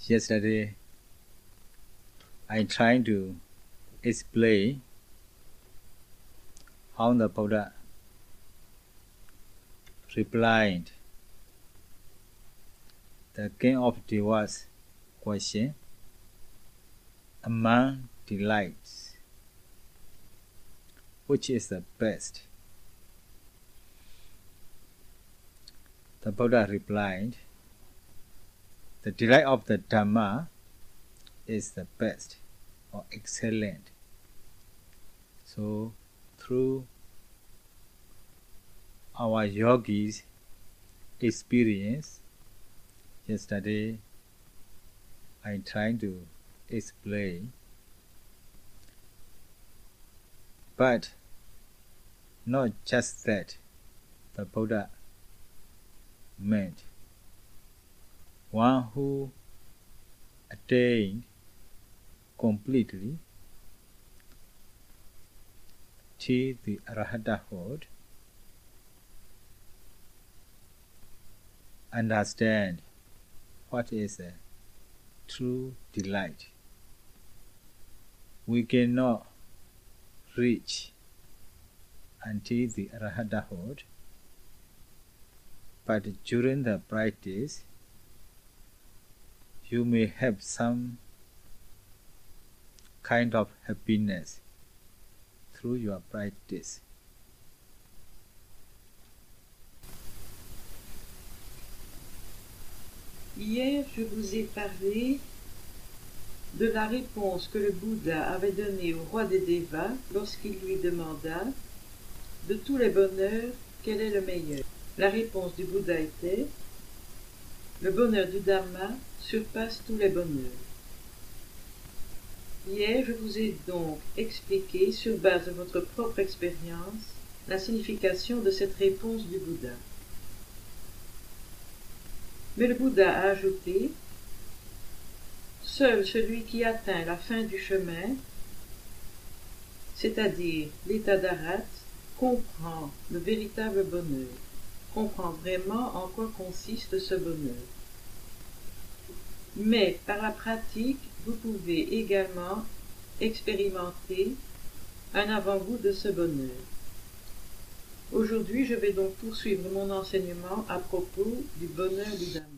Yesterday, I tried to explain how the Buddha replied the king of Deva's question among delights, which is the best? The Buddha replied, the delight of the Dhamma is the best or excellent. So, through our yogis' experience, yesterday I tried to explain, but not just that the Buddha meant. One who attained completely to the Arahatahood understand what is a true delight. We cannot reach until the Arahatahood, but during the practice, you may have some kind of happiness through your practice. Hier, je vous ai parlé de la réponse que le Bouddha avait donnée au roi des Devas lorsqu'il lui demanda de tous les bonheurs quel est le meilleur. La réponse du Bouddha était « Le bonheur du Dhamma surpasse tous les bonheurs ». Hier, je vous ai donc expliqué, sur base de votre propre expérience, la signification de cette réponse du Bouddha. Mais le Bouddha a ajouté « Seul celui qui atteint la fin du chemin, c'est-à-dire l'état d'Arat, comprend le véritable bonheur, comprend vraiment en quoi consiste ce bonheur. Mais par la pratique, vous pouvez également expérimenter un avant-goût de ce bonheur. Aujourd'hui, je vais donc poursuivre mon enseignement à propos du bonheur du Dhamma.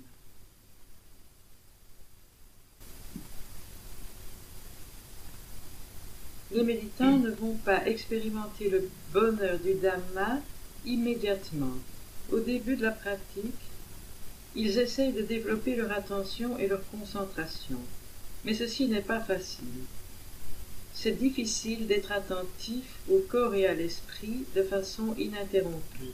Les méditants ne vont pas expérimenter le bonheur du Dhamma immédiatement. Au début de la pratique, ils essayent de développer leur attention et leur concentration. Mais ceci n'est pas facile. C'est difficile d'être attentif au corps et à l'esprit de façon ininterrompue.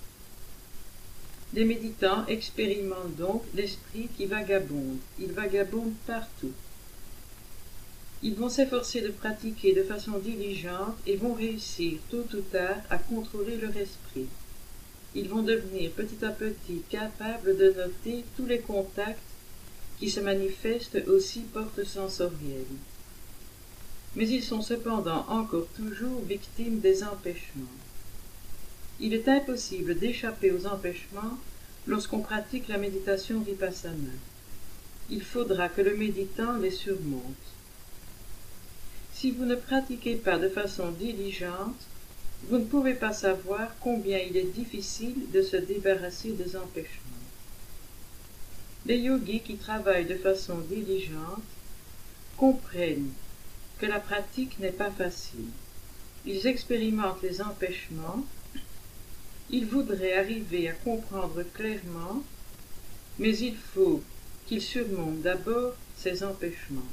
Les méditants expérimentent donc l'esprit qui vagabonde. Il vagabonde partout. Ils vont s'efforcer de pratiquer de façon diligente et vont réussir tôt ou tard à contrôler leur esprit. Ils vont devenir petit à petit capables de noter tous les contacts qui se manifestent aussi portes sensorielles. Mais ils sont cependant encore toujours victimes des empêchements. Il est impossible d'échapper aux empêchements lorsqu'on pratique la méditation vipassana. Il faudra que le méditant les surmonte. Si vous ne pratiquez pas de façon diligente, vous ne pouvez pas savoir combien il est difficile de se débarrasser des empêchements. Les yogis qui travaillent de façon diligente comprennent que la pratique n'est pas facile. Ils expérimentent les empêchements, ils voudraient arriver à comprendre clairement, mais il faut qu'ils surmontent d'abord ces empêchements.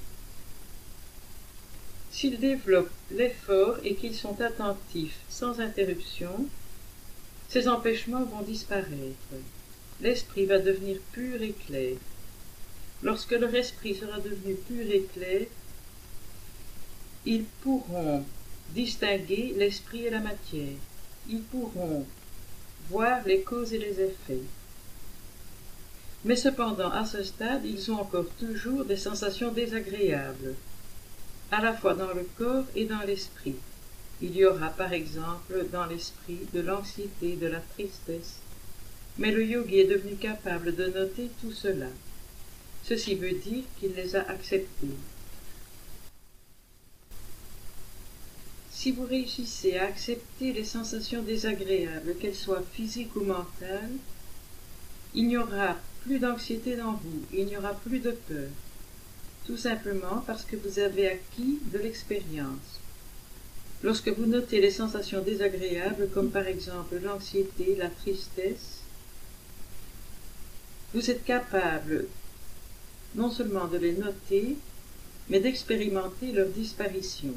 S'ils développent l'effort et qu'ils sont attentifs sans interruption, ces empêchements vont disparaître. L'esprit va devenir pur et clair. Lorsque leur esprit sera devenu pur et clair, ils pourront distinguer l'esprit et la matière. Ils pourront voir les causes et les effets. Mais cependant, à ce stade, ils ont encore toujours des sensations désagréables, à la fois dans le corps et dans l'esprit. Il y aura par exemple dans l'esprit de l'anxiété, de la tristesse, mais le yogi est devenu capable de noter tout cela. Ceci veut dire qu'il les a acceptées. Si vous réussissez à accepter les sensations désagréables, qu'elles soient physiques ou mentales, il n'y aura plus d'anxiété dans vous, il n'y aura plus de peur, tout simplement parce que vous avez acquis de l'expérience. Lorsque vous notez les sensations désagréables, comme par exemple l'anxiété, la tristesse, vous êtes capable non seulement de les noter, mais d'expérimenter leur disparition.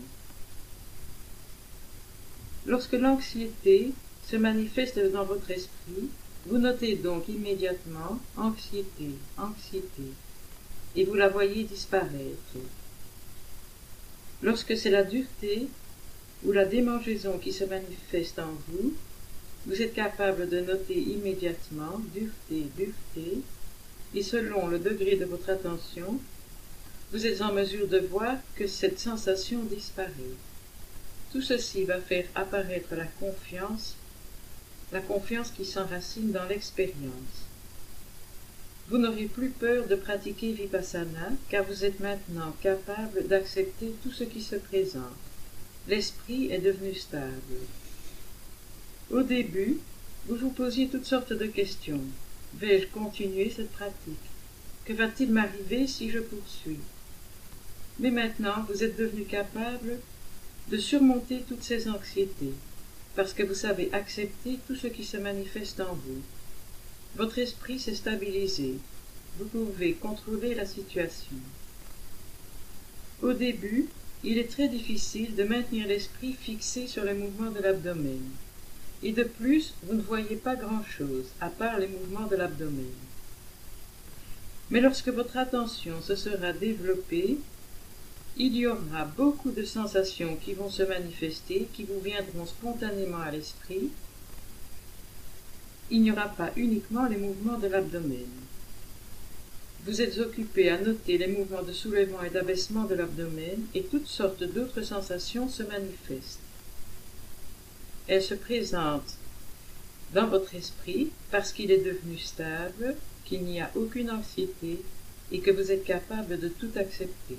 Lorsque l'anxiété se manifeste dans votre esprit, vous notez donc immédiatement anxiété, anxiété, et vous la voyez disparaître. Lorsque c'est la dureté ou la démangeaison qui se manifeste en vous, vous êtes capable de noter immédiatement dureté, dureté, et selon le degré de votre attention, vous êtes en mesure de voir que cette sensation disparaît. Tout ceci va faire apparaître la confiance qui s'enracine dans l'expérience. Vous n'aurez plus peur de pratiquer Vipassana, car vous êtes maintenant capable d'accepter tout ce qui se présente. L'esprit est devenu stable. Au début, vous vous posiez toutes sortes de questions. Vais-je continuer cette pratique? Que va-t-il m'arriver si je poursuis? Mais maintenant, vous êtes devenu capable de surmonter toutes ces anxiétés, parce que vous savez accepter tout ce qui se manifeste en vous. Votre esprit s'est stabilisé. Vous pouvez contrôler la situation. Au début, il est très difficile de maintenir l'esprit fixé sur les mouvements de l'abdomen. Et de plus, vous ne voyez pas grand-chose, à part les mouvements de l'abdomen. Mais lorsque votre attention se sera développée, il y aura beaucoup de sensations qui vont se manifester, qui vous viendront spontanément à l'esprit. Il n'y aura pas uniquement les mouvements de l'abdomen. Vous êtes occupé à noter les mouvements de soulèvement et d'abaissement de l'abdomen et toutes sortes d'autres sensations se manifestent. Elles se présentent dans votre esprit parce qu'il est devenu stable, qu'il n'y a aucune anxiété et que vous êtes capable de tout accepter.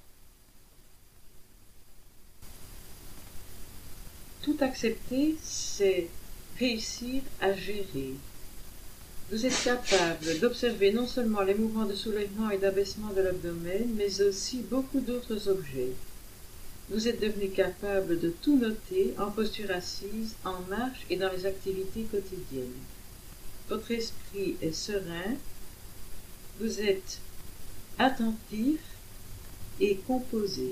Tout accepter, c'est réussir à gérer. Vous êtes capable d'observer non seulement les mouvements de soulèvement et d'abaissement de l'abdomen, mais aussi beaucoup d'autres objets. Vous êtes devenu capable de tout noter en posture assise, en marche et dans les activités quotidiennes. Votre esprit est serein, vous êtes attentif et composé.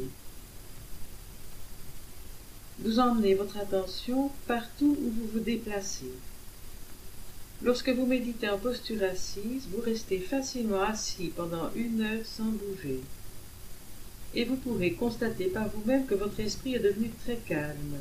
Vous emmenez votre attention partout où vous vous déplacez. Lorsque vous méditez en posture assise, vous restez facilement assis pendant 1 heure sans bouger. Et vous pourrez constater par vous-même que votre esprit est devenu très calme.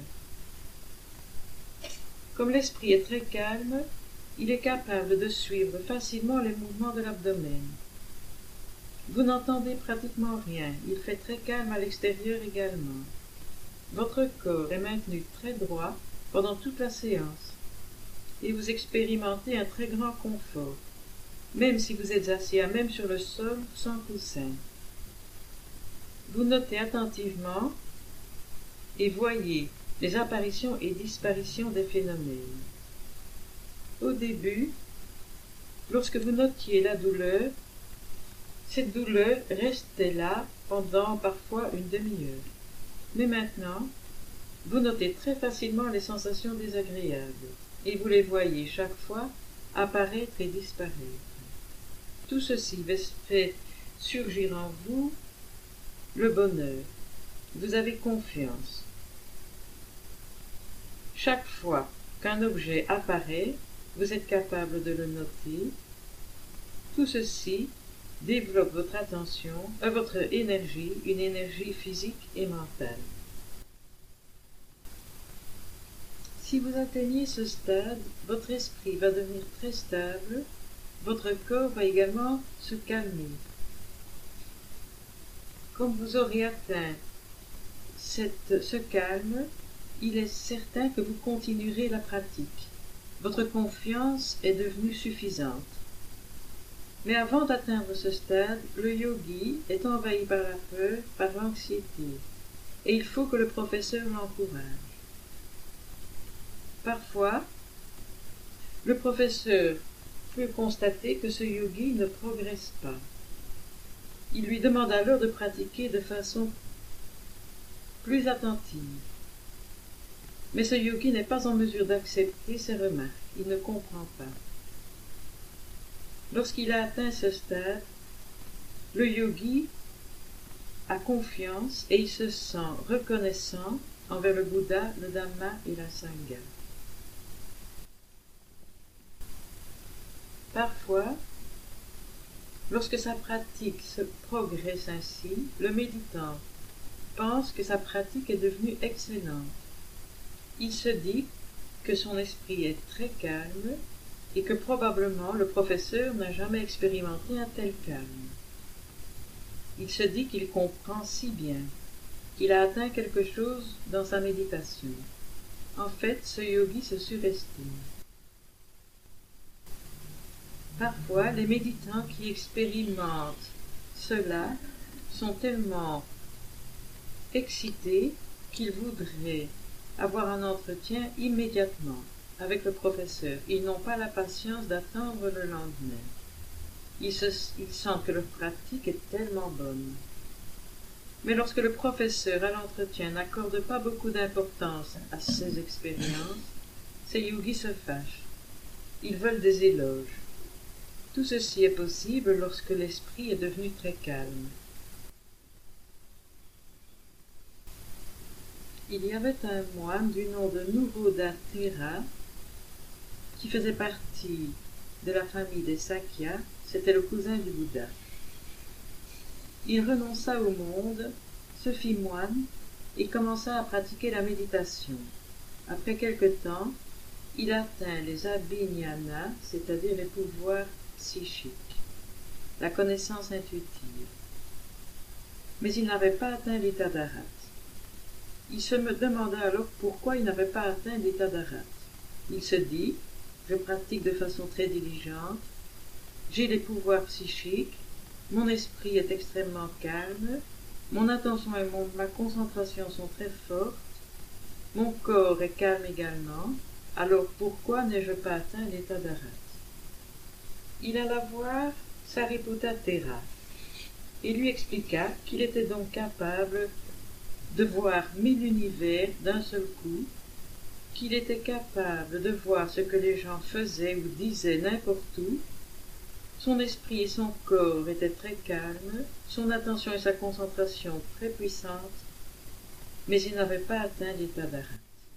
Comme l'esprit est très calme, il est capable de suivre facilement les mouvements de l'abdomen. Vous n'entendez pratiquement rien, il fait très calme à l'extérieur également. Votre corps est maintenu très droit pendant toute la séance et vous expérimentez un très grand confort, même si vous êtes assis à même sur le sol sans coussin. Vous notez attentivement et voyez les apparitions et disparitions des phénomènes. Au début, lorsque vous notiez la douleur, cette douleur restait là pendant parfois une demi-heure. Mais maintenant, vous notez très facilement les sensations désagréables et vous les voyez chaque fois apparaître et disparaître. Tout ceci fait surgir en vous le bonheur. Vous avez confiance. Chaque fois qu'un objet apparaît, vous êtes capable de le noter. Tout ceci développe votre attention, votre énergie, une énergie physique et mentale. Si vous atteignez ce stade, votre esprit va devenir très stable, votre corps va également se calmer. Comme vous aurez atteint ce calme, il est certain que vous continuerez la pratique. Votre confiance est devenue suffisante. Mais avant d'atteindre ce stade, le yogi est envahi par la peur, par l'anxiété, et il faut que le professeur l'encourage. Parfois, le professeur peut constater que ce yogi ne progresse pas. Il lui demande alors de pratiquer de façon plus attentive. Mais ce yogi n'est pas en mesure d'accepter ces remarques, il ne comprend pas. Lorsqu'il a atteint ce stade, le yogi a confiance et il se sent reconnaissant envers le Bouddha, le Dhamma et la Sangha. Parfois, lorsque sa pratique se progresse ainsi, le méditant pense que sa pratique est devenue excellente. Il se dit que son esprit est très calme et que probablement le professeur n'a jamais expérimenté un tel calme. Il se dit qu'il comprend si bien, qu'il a atteint quelque chose dans sa méditation. En fait, ce yogi se surestime. Parfois, les méditants qui expérimentent cela sont tellement excités qu'ils voudraient avoir un entretien immédiatement avec le professeur. Ils n'ont pas la patience d'attendre le lendemain. Ils sentent que leur pratique est tellement bonne. Mais lorsque le professeur à l'entretien n'accorde pas beaucoup d'importance à ces expériences, ces yogis se fâchent. Ils veulent des éloges. Tout ceci est possible lorsque l'esprit est devenu très calme. Il y avait un moine du nom de Nuroda Thera qui faisait partie de la famille des Sakya, c'était le cousin du Bouddha. Il renonça au monde, se fit moine et commença à pratiquer la méditation. Après quelque temps, il atteint les abhignana, c'est-à-dire les pouvoirs psychiques, la connaissance intuitive. Mais il n'avait pas atteint l'état d'arhat. Il se demanda alors pourquoi il n'avait pas atteint l'état d'arhat. Il se dit, je pratique de façon très diligente, j'ai les pouvoirs psychiques, mon esprit est extrêmement calme, mon attention et ma concentration sont très fortes, mon corps est calme également, alors pourquoi n'ai-je pas atteint l'état d'arhat? Il alla voir Sariputta Thera et lui expliqua qu'il était donc capable de voir 1000 univers d'un seul coup, qu'il était capable de voir ce que les gens faisaient ou disaient n'importe où. Son esprit et son corps étaient très calmes, son attention et sa concentration très puissantes, mais il n'avait pas atteint l'état d'arhat.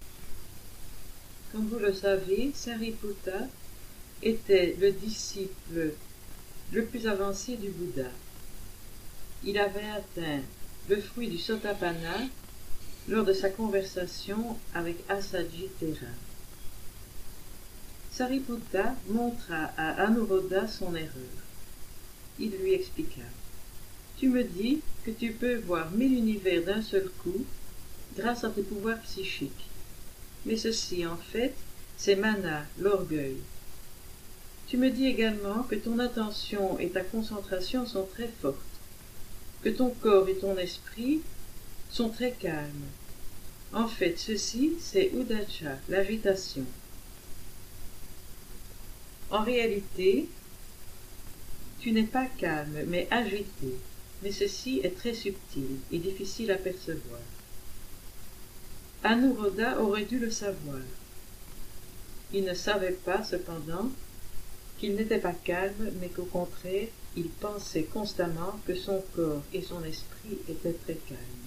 Comme vous le savez, Sariputta était le disciple le plus avancé du Bouddha. Il avait atteint le fruit du Sotapanna lors de sa conversation avec Assaji Thera. Sariputta montra à Anuruddha son erreur. Il lui expliqua. Tu me dis que tu peux voir 1000 univers d'un seul coup grâce à tes pouvoirs psychiques. Mais ceci, en fait, c'est mana, l'orgueil. Tu me dis également que ton attention et ta concentration sont très fortes, que ton corps et ton esprit sont très calmes. En fait, ceci, c'est Udacha, l'agitation. En réalité, tu n'es pas calme, mais agité. Mais ceci est très subtil et difficile à percevoir. Anuruddha aurait dû le savoir. Il ne savait pas, cependant, qu'il n'était pas calme, mais qu'au contraire, il pensait constamment que son corps et son esprit étaient très calmes.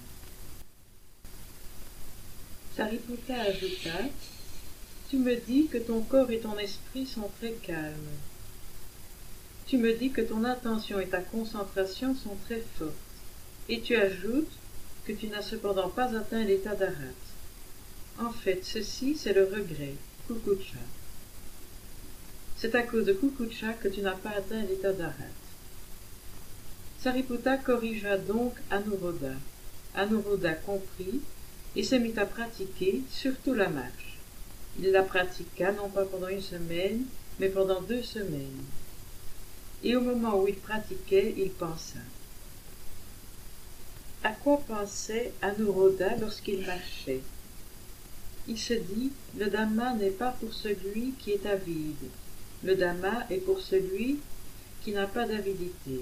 Sariputta ajouta, « Tu me dis que ton corps et ton esprit sont très calmes. Tu me dis que ton attention et ta concentration sont très fortes. Et tu ajoutes que tu n'as cependant pas atteint l'état d'arhat. En fait, ceci, c'est le regret, kukucha. C'est à cause de kukucha que tu n'as pas atteint l'état d'arhat. » Sariputta corrigea donc Anuruddha. Anuruddha comprit et se mit à pratiquer, surtout la marche. Il la pratiqua non pas pendant 1 semaine, mais pendant 2 semaines. et au moment où il pratiquait, il pensa. À quoi pensait Anuruddha lorsqu'il marchait? Il se dit, le Dhamma n'est pas pour celui qui est avide, le Dhamma est pour celui qui n'a pas d'avidité.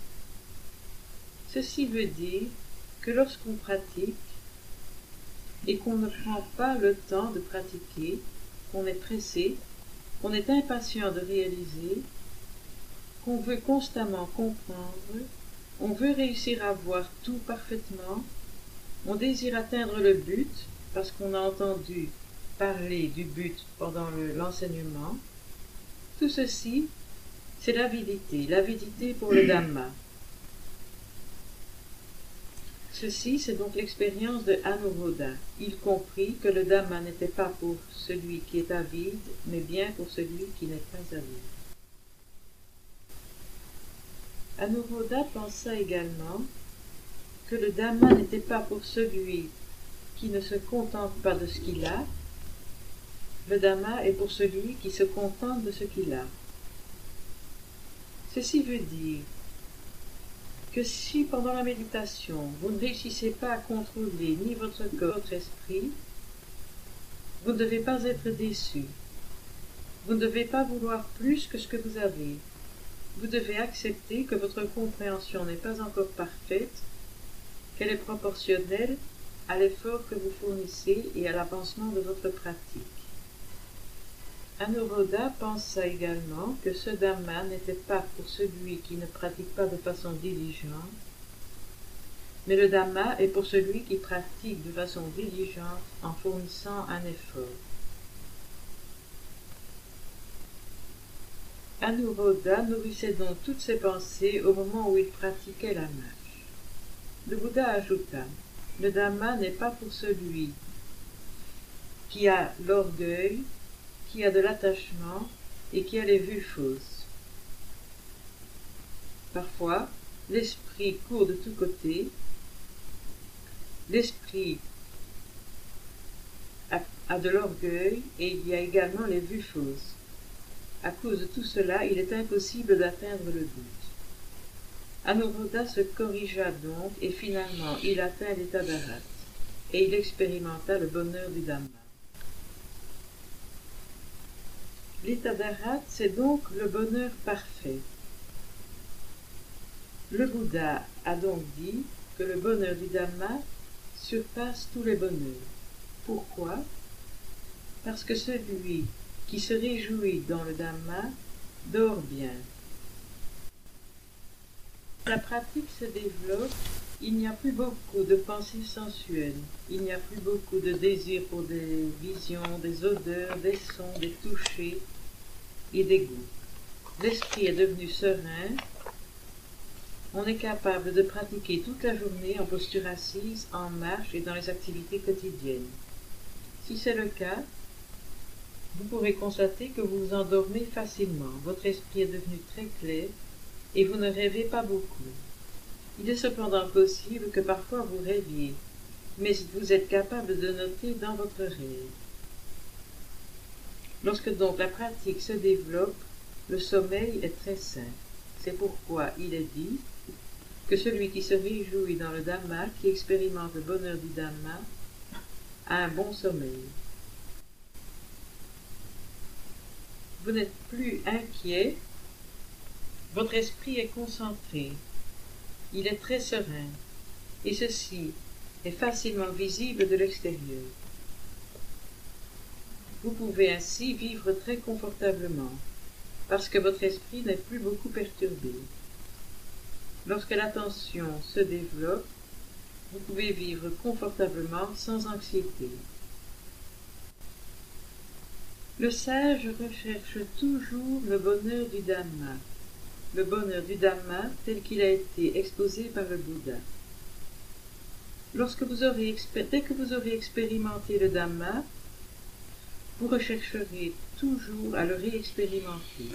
Ceci veut dire que lorsqu'on pratique et qu'on ne prend pas le temps de pratiquer, qu'on est pressé, qu'on est impatient de réaliser, qu'on veut constamment comprendre, on veut réussir à voir tout parfaitement, on désire atteindre le but parce qu'on a entendu parler du but pendant l'enseignement. Tout ceci, c'est l'avidité pour le Dhamma. Ceci, c'est donc l'expérience de Anuruddha. Il comprit que le Dhamma n'était pas pour celui qui est avide, mais bien pour celui qui n'est pas avide. Anuruddha pensa également que le Dhamma n'était pas pour celui qui ne se contente pas de ce qu'il a, le Dhamma est pour celui qui se contente de ce qu'il a. Ceci veut dire que si pendant la méditation vous ne réussissez pas à contrôler ni votre corps, votre esprit, vous ne devez pas être déçu. Vous ne devez pas vouloir plus que ce que vous avez. Vous devez accepter que votre compréhension n'est pas encore parfaite, qu'elle est proportionnelle à l'effort que vous fournissez et à l'avancement de votre pratique. Anuruddha pensa également que ce Dhamma n'était pas pour celui qui ne pratique pas de façon diligente, mais le Dhamma est pour celui qui pratique de façon diligente en fournissant un effort. Anuruddha nourrissait donc toutes ses pensées au moment où il pratiquait la marche. Le Bouddha ajouta, « Le Dhamma n'est pas pour celui qui a l'orgueil, qui a de l'attachement et qui a les vues fausses. Parfois, l'esprit court de tous côtés, l'esprit a de l'orgueil et il y a également les vues fausses. À cause de tout cela, il est impossible d'atteindre le but. Anuruddha se corrigea donc et finalement il atteint l'état d'Arhat et il expérimenta le bonheur du Dhamma. L'état d'Arhat, c'est donc le bonheur parfait. Le Bouddha a donc dit que le bonheur du Dhamma surpasse tous les bonheurs. Pourquoi? Parce que celui qui se réjouit dans le Dhamma dort bien. La pratique se développe, il n'y a plus beaucoup de pensées sensuelles, il n'y a plus beaucoup de désirs pour des visions, des odeurs, des sons, des touchés et des goûts. L'esprit est devenu serein, on est capable de pratiquer toute la journée en posture assise, en marche et dans les activités quotidiennes. Si c'est le cas, vous pourrez constater que vous vous endormez facilement, votre esprit est devenu très clair et vous ne rêvez pas beaucoup. Il est cependant possible que parfois vous rêviez, mais vous êtes capable de noter dans votre rêve. Lorsque donc la pratique se développe, le sommeil est très sain. C'est pourquoi il est dit que celui qui se réjouit dans le Dhamma, qui expérimente le bonheur du Dhamma, a un bon sommeil. Vous n'êtes plus inquiet, votre esprit est concentré, il est très serein, et ceci est facilement visible de l'extérieur. Vous pouvez ainsi vivre très confortablement, parce que votre esprit n'est plus beaucoup perturbé. Lorsque l'attention se développe, vous pouvez vivre confortablement sans anxiété. Le sage recherche toujours le bonheur du Dhamma tel qu'il a été exposé par le Bouddha. Dès que vous aurez expérimenté le Dhamma, vous rechercherez toujours à le réexpérimenter.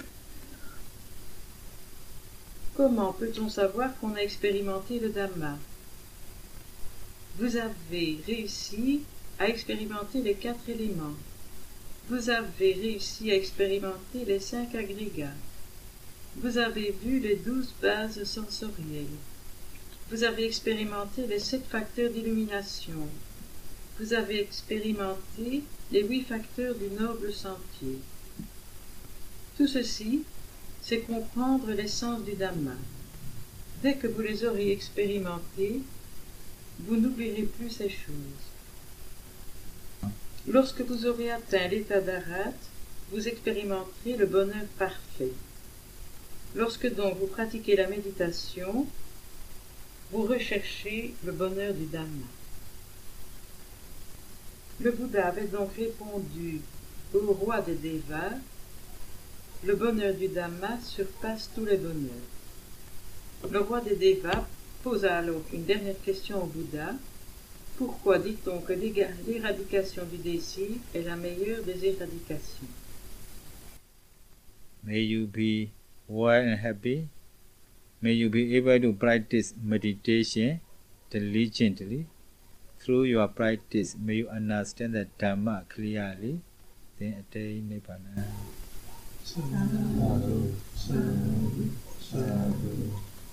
Comment peut-on savoir qu'on a expérimenté le Dhamma? Vous avez réussi à expérimenter les 4 éléments. Vous avez réussi à expérimenter les 5 agrégats. Vous avez vu les 12 bases sensorielles. Vous avez expérimenté les 7 facteurs d'illumination. Vous avez expérimenté les 8 facteurs du noble sentier. Tout ceci, c'est comprendre l'essence du Dhamma. Dès que vous les aurez expérimentés, vous n'oublierez plus ces choses. Lorsque vous aurez atteint l'état d'Arhat, vous expérimenterez le bonheur parfait. Lorsque donc vous pratiquez la méditation, vous recherchez le bonheur du Dhamma. Le Bouddha avait donc répondu au roi des Devas, le bonheur du Dhamma surpasse tous les bonheurs. Le roi des Devas posa alors une dernière question au Bouddha. Pourquoi dit-on que l'éradication du désir est la meilleure des éradications? May you be well and happy. May you be able to practice meditation diligently. Through your practice, may you understand the Dhamma clearly, then attain Nibbana. Sadhu, sadhu, sadhu.